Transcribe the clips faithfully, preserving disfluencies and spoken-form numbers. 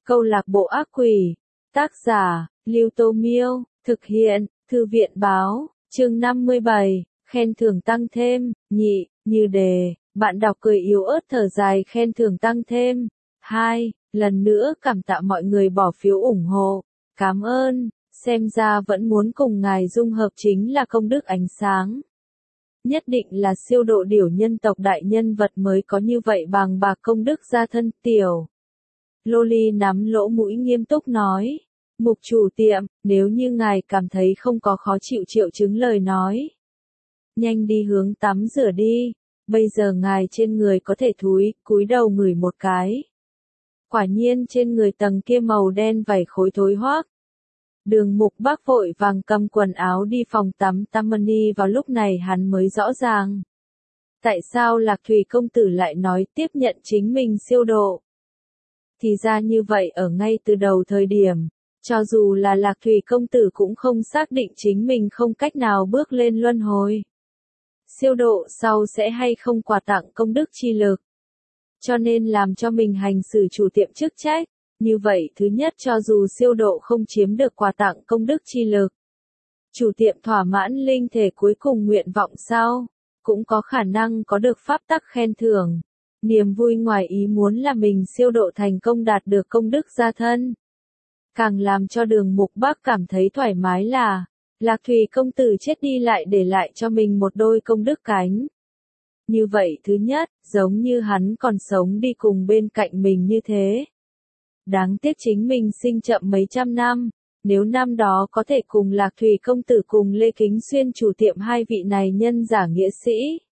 Câu lạc bộ ác quỷ. Tác giả, Lưu Tô Miêu. Thực hiện, Thư viện Báo. Chương năm mươi bảy. Khen thưởng tăng thêm. Nhị, như đề. Bạn đọc cười yếu ớt thở dài khen thưởng tăng thêm. Hai. Lần nữa cảm tạ mọi người bỏ phiếu ủng hộ. Cảm ơn. Xem ra vẫn muốn cùng ngài dung hợp chính là công đức ánh sáng. Nhất định là siêu độ điểu nhân tộc đại nhân vật mới có như vậy bàng bạc công đức gia thân. Tiểu Loli nắm lỗ mũi nghiêm túc nói. Mục chủ tiệm, nếu như ngài cảm thấy không có khó chịu triệu chứng lời nói. Nhanh đi hướng tắm rửa đi. Bây giờ ngài trên người có thể thúi, cúi đầu ngửi một cái. Quả nhiên trên người tầng kia màu đen vảy khối thối hoác. Đường Mục Bác vội vàng cầm quần áo đi phòng tắm Tammany vào lúc này hắn mới rõ ràng. Tại sao Lạc Thủy công tử lại nói tiếp nhận chính mình siêu độ? Thì ra như vậy ở ngay từ đầu thời điểm, cho dù là Lạc Thủy công tử cũng không xác định chính mình không cách nào bước lên luân hồi. Siêu độ sau sẽ hay không quà tặng công đức chi lực. Cho nên làm cho mình hành xử chủ tiệm chức trách. Như vậy thứ nhất cho dù siêu độ không chiếm được quà tặng công đức chi lực. Chủ tiệm thỏa mãn linh thể cuối cùng nguyện vọng sau, cũng có khả năng có được pháp tắc khen thưởng. Niềm vui ngoài ý muốn là mình siêu độ thành công đạt được công đức gia thân. Càng làm cho Đường Mục Bác cảm thấy thoải mái là, Lạc Thủy công tử chết đi lại để lại cho mình một đôi công đức cánh. Như vậy thứ nhất, giống như hắn còn sống đi cùng bên cạnh mình như thế. Đáng tiếc chính mình sinh chậm mấy trăm năm, nếu năm đó có thể cùng Lạc Thủy công tử cùng Lê Kính Xuyên chủ tiệm hai vị này nhân giả nghĩa sĩ.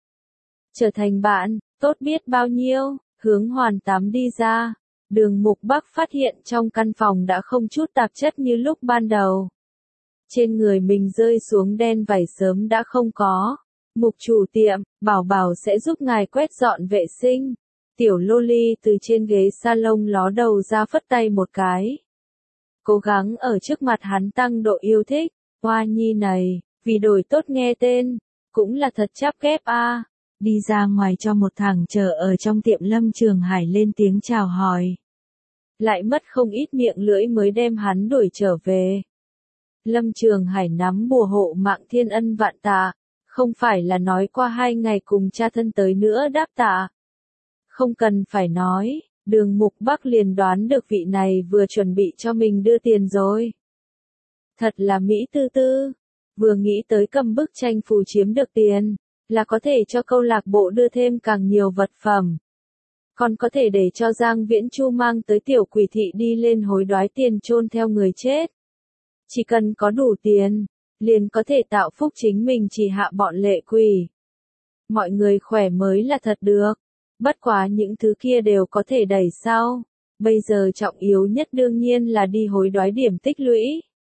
Trở thành bạn, tốt biết bao nhiêu, hướng hoàn tắm đi ra. Đường Mục Bác phát hiện trong căn phòng đã không chút tạp chất như lúc ban đầu. Trên người mình rơi xuống đen vảy sớm đã không có. Mục chủ tiệm, bảo bảo sẽ giúp ngài quét dọn vệ sinh. Tiểu Loli từ trên ghế salon ló đầu ra phất tay một cái. Cố gắng ở trước mặt hắn tăng độ yêu thích. Hoa nhi này, vì đổi tốt nghe tên, cũng là thật chắp ghép a. À. Đi ra ngoài cho một thằng chờ ở trong tiệm Lâm Trường Hải lên tiếng chào hỏi. Lại mất không ít miệng lưỡi mới đem hắn đuổi trở về. Lâm Trường Hải nắm bùa hộ mạng thiên ân vạn tạ. Không phải là nói qua hai ngày cùng cha thân tới nữa đáp tạ. Không cần phải nói, Đường Mục Bác liền đoán được vị này vừa chuẩn bị cho mình đưa tiền rồi. Thật là Mỹ tư tư, vừa nghĩ tới cầm bức tranh phù chiếm được tiền, là có thể cho câu lạc bộ đưa thêm càng nhiều vật phẩm. Còn có thể để cho Giang Viễn Chu mang tới tiểu quỷ thị đi lên hối đoái tiền chôn theo người chết. Chỉ cần có đủ tiền, liền có thể tạo phúc chính mình chỉ hạ bọn lệ quỷ. Mọi người khỏe mới là thật được. Bất quá những thứ kia đều có thể đẩy sau. Bây giờ trọng yếu nhất đương nhiên là đi hối đoái điểm tích lũy.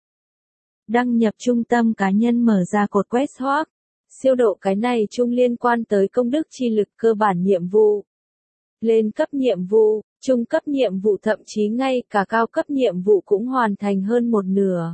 Đăng nhập trung tâm cá nhân mở ra cột quét hoác. Siêu độ cái này chung liên quan tới công đức chi lực cơ bản nhiệm vụ. Lên cấp nhiệm vụ, trung cấp nhiệm vụ thậm chí ngay cả cao cấp nhiệm vụ cũng hoàn thành hơn một nửa.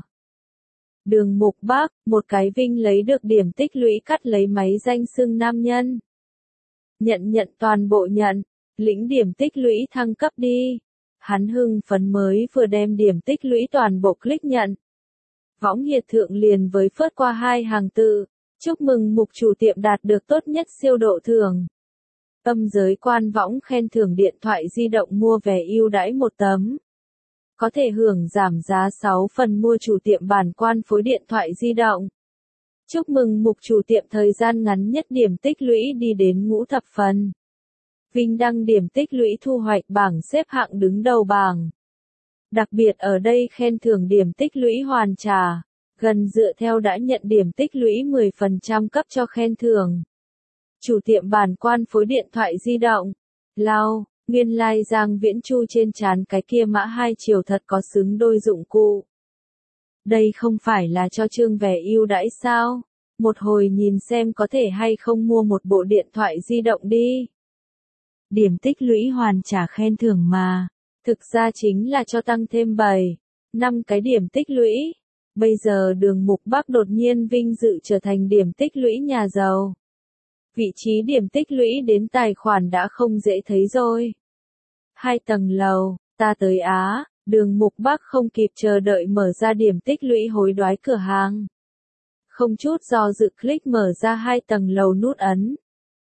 Đường Mục Bác, một cái vinh lấy được điểm tích lũy cắt lấy máy danh xưng nam nhân. Nhận nhận toàn bộ nhận, lĩnh điểm tích lũy thăng cấp đi. Hắn hưng phấn mới vừa đem điểm tích lũy toàn bộ click nhận. Võng hiệt thượng liền với phớt qua hai hàng tự, chúc mừng mục chủ tiệm đạt được tốt nhất siêu độ thưởng. Âm giới quan võng khen thưởng điện thoại di động mua vé ưu đãi một tấm. Có thể hưởng giảm giá sáu phần mua chủ tiệm bản quan phối điện thoại di động. Chúc mừng mục chủ tiệm thời gian ngắn nhất điểm tích lũy đi đến ngũ thập phần. Vinh đăng điểm tích lũy thu hoạch bảng xếp hạng đứng đầu bảng. Đặc biệt ở đây khen thưởng điểm tích lũy hoàn trả, gần dựa theo đã nhận điểm tích lũy mười phần trăm cấp cho khen thưởng. Chủ tiệm bản quan phối điện thoại di động. Lao, nguyên lai like Giang Viễn Chu trên trán cái kia mã hai chiều thật có xứng đôi dụng cụ. Đây không phải là cho chương vé ưu đãi sao? Một hồi nhìn xem có thể hay không mua một bộ điện thoại di động đi. Điểm tích lũy hoàn trả khen thưởng mà. Thực ra chính là cho tăng thêm bảy, năm cái điểm tích lũy. Bây giờ Đường Mục Bác đột nhiên vinh dự trở thành điểm tích lũy nhà giàu. Vị trí điểm tích lũy đến tài khoản đã không dễ thấy rồi. Hai tầng lầu, ta tới Á, Đường Mục Bác không kịp chờ đợi mở ra điểm tích lũy hối đoái cửa hàng. Không chút do dự click mở ra hai tầng lầu nút ấn.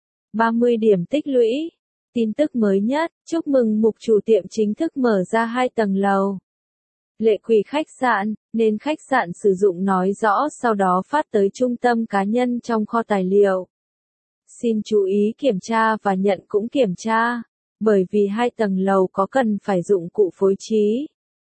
ba mươi điểm tích lũy. Tin tức mới nhất, chúc mừng Mục chủ tiệm chính thức mở ra hai tầng lầu. Lệ quỷ khách sạn, nên khách sạn sử dụng nói rõ sau đó phát tới trung tâm cá nhân trong kho tài liệu. Xin chú ý kiểm tra và nhận cũng kiểm tra, bởi vì hai tầng lầu có cần phải dụng cụ phối trí.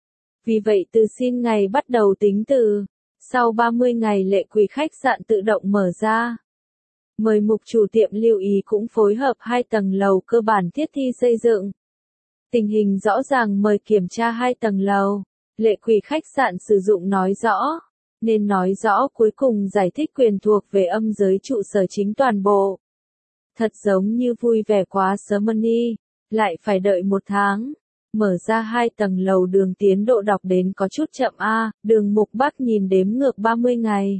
Vì vậy từ xin ngày bắt đầu tính từ, sau ba mươi ngày lệ quỷ khách sạn tự động mở ra. Mời Mục chủ tiệm lưu ý cũng phối hợp hai tầng lầu cơ bản thiết thi xây dựng. Tình hình rõ ràng mời kiểm tra hai tầng lầu. Lệ quỷ khách sạn sử dụng nói rõ, nên nói rõ cuối cùng giải thích quyền thuộc về âm giới trụ sở chính toàn bộ. Thật giống như vui vẻ quá sớm money, lại phải đợi một tháng. Mở ra hai tầng lầu đường tiến độ đọc đến có chút chậm a, đường Mục Bác nhìn đếm ngược ba mươi ngày.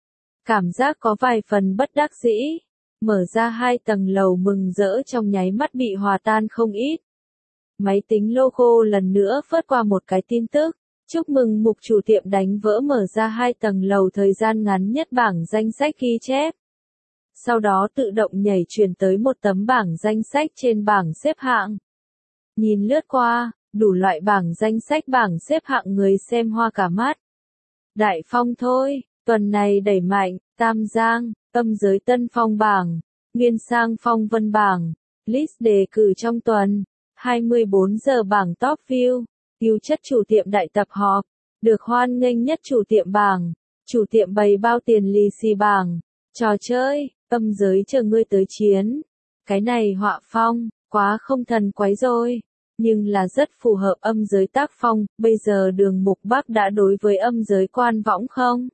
Cảm giác có vài phần bất đắc dĩ. Mở ra hai tầng lầu mừng rỡ trong nháy mắt bị hòa tan không ít. Máy tính logo lần nữa phớt qua một cái tin tức. Chúc mừng Mục chủ tiệm đánh vỡ mở ra hai tầng lầu thời gian ngắn nhất bảng danh sách ghi chép. Sau đó tự động nhảy chuyển tới một tấm bảng danh sách trên bảng xếp hạng. Nhìn lướt qua, đủ loại bảng danh sách bảng xếp hạng người xem hoa cả mắt. Đại Phong thôi, tuần này đẩy mạnh, Tam Giang, âm giới Tân Phong bảng, Nguyên Sang Phong Vân bảng, list đề cử trong tuần, hai mươi bốn giờ bảng top view. Yêu chất chủ tiệm đại tập họp, được hoan nghênh nhất chủ tiệm bảng, chủ tiệm bày bao tiền lì xì bảng, trò chơi, âm giới chờ ngươi tới chiến. Cái này họa phong, quá không thần quái rồi, nhưng là rất phù hợp âm giới tác phong, bây giờ đường Mục Bác đã đối với âm giới quan võng không?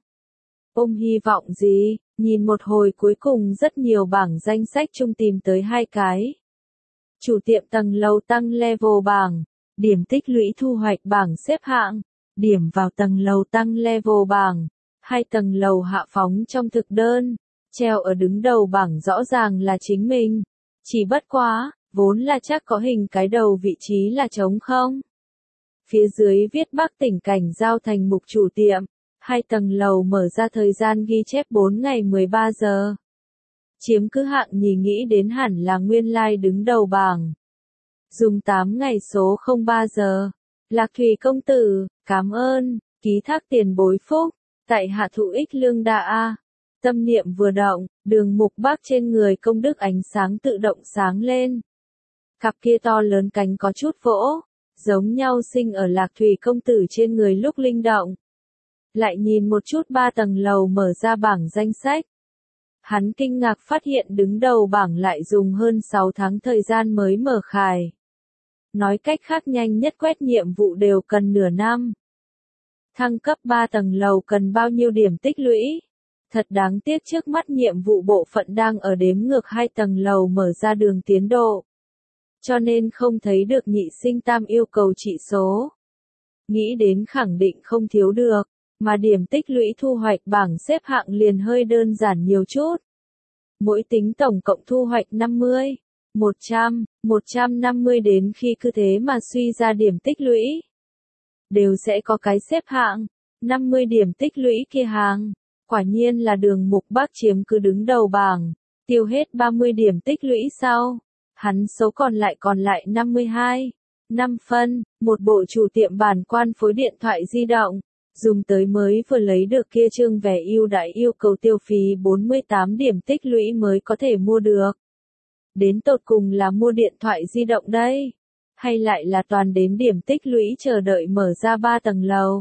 Ôm hy vọng gì, nhìn một hồi cuối cùng rất nhiều bảng danh sách chung tìm tới hai cái. Chủ tiệm tầng lầu tăng level bảng. Điểm tích lũy thu hoạch bảng xếp hạng, điểm vào tầng lầu tăng level bảng, hai tầng lầu hạ phóng trong thực đơn, treo ở đứng đầu bảng rõ ràng là chính mình. Chỉ bất quá, vốn là chắc có hình cái đầu vị trí là trống không. Phía dưới viết Bắc tỉnh cảnh giao thành Mục chủ tiệm, hai tầng lầu mở ra thời gian ghi chép bốn ngày mười ba giờ. Chiếm cứ hạng nhì nghĩ đến hẳn là nguyên lai like đứng đầu bảng. Dùng tám ngày số không ba giờ. Lạc Thủy công tử, cảm ơn, ký thác tiền bối phúc, tại hạ thụ ích lương đa a. Tâm niệm vừa động, đường Mục Bác trên người công đức ánh sáng tự động sáng lên. Cặp kia to lớn cánh có chút vỗ, giống nhau sinh ở Lạc Thủy công tử trên người lúc linh động. Lại nhìn một chút ba tầng lầu mở ra bảng danh sách. Hắn kinh ngạc phát hiện đứng đầu bảng lại dùng hơn sáu tháng thời gian mới mở khải. Nói cách khác nhanh nhất quét nhiệm vụ đều cần nửa năm. Thăng cấp ba tầng lầu cần bao nhiêu điểm tích lũy? Thật đáng tiếc trước mắt nhiệm vụ bộ phận đang ở đếm ngược hai tầng lầu mở ra đường tiến độ. Cho nên không thấy được nhị sinh tam yêu cầu trị số. Nghĩ đến khẳng định không thiếu được, mà điểm tích lũy thu hoạch bảng xếp hạng liền hơi đơn giản nhiều chút. Mỗi tính tổng cộng thu hoạch năm mươi. một trăm, một trăm năm mươi đến khi cứ thế mà suy ra điểm tích lũy. Đều sẽ có cái xếp hạng, năm mươi điểm tích lũy kia hàng. Quả nhiên là đường Mục Bác chiếm cứ đứng đầu bảng, tiêu hết ba mươi điểm tích lũy sau. Hắn số còn lại còn lại năm mươi hai. năm phân, một bộ chủ tiệm bản quan phối điện thoại di động. Dùng tới mới vừa lấy được kia trương vẻ ưu đãi yêu cầu tiêu phí bốn mươi tám điểm tích lũy mới có thể mua được. Đến tột cùng là mua điện thoại di động đây, hay lại là toàn đến điểm tích lũy chờ đợi mở ra ba tầng lầu.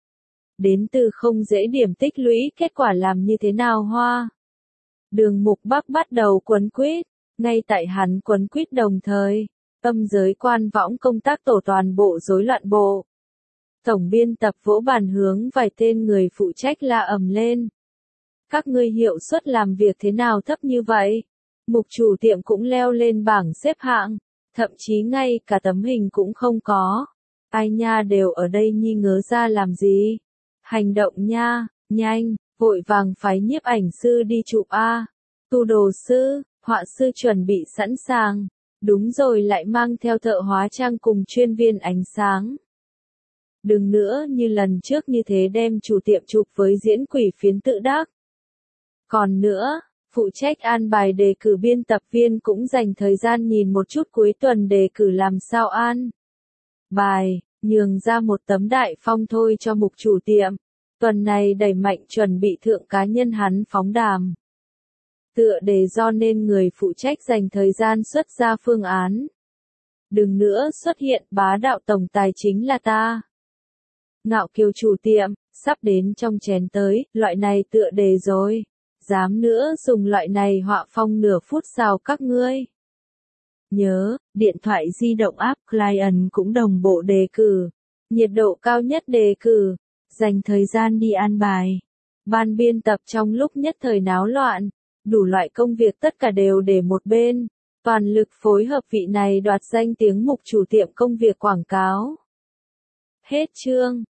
Đến từ không dễ điểm tích lũy kết quả làm như thế nào hoa. Đường Mục Bác bắt đầu quấn quýt, ngay tại hắn quấn quýt đồng thời, âm giới quan võng công tác tổ toàn bộ rối loạn bộ. Tổng biên tập vỗ bàn hướng vài tên người phụ trách la ầm lên. Các ngươi hiệu suất làm việc thế nào thấp như vậy? Mục chủ tiệm cũng leo lên bảng xếp hạng, thậm chí ngay cả tấm hình cũng không có. Ai nha đều ở đây nhi ngớ ra làm gì? Hành động nha, nhanh, vội vàng phái nhiếp ảnh sư đi chụp A. Tu đồ sư, họa sư chuẩn bị sẵn sàng. Đúng rồi lại mang theo thợ hóa trang cùng chuyên viên ánh sáng. Đừng nữa như lần trước như thế đem chủ tiệm chụp với diễn quỷ phiến tự đắc. Còn nữa, phụ trách an bài đề cử biên tập viên cũng dành thời gian nhìn một chút cuối tuần đề cử làm sao an bài, nhường ra một tấm đại phong thôi cho mục chủ tiệm. Tuần này đẩy mạnh chuẩn bị thượng cá nhân hắn phóng đàm. Tựa đề do nên người phụ trách dành thời gian xuất ra phương án. Đừng nữa xuất hiện bá đạo tổng tài chính là ta. Ngạo kiều chủ tiệm, sắp đến trong chén tới, loại này tựa đề rồi. Dám nữa dùng loại này họa phong nửa phút sao các ngươi. Nhớ, điện thoại di động app client cũng đồng bộ đề cử. Nhiệt độ cao nhất đề cử. Dành thời gian đi an bài. Ban biên tập trong lúc nhất thời náo loạn. Đủ loại công việc tất cả đều để một bên. Toàn lực phối hợp vị này đoạt danh tiếng mục chủ tiệm công việc quảng cáo. Hết chương.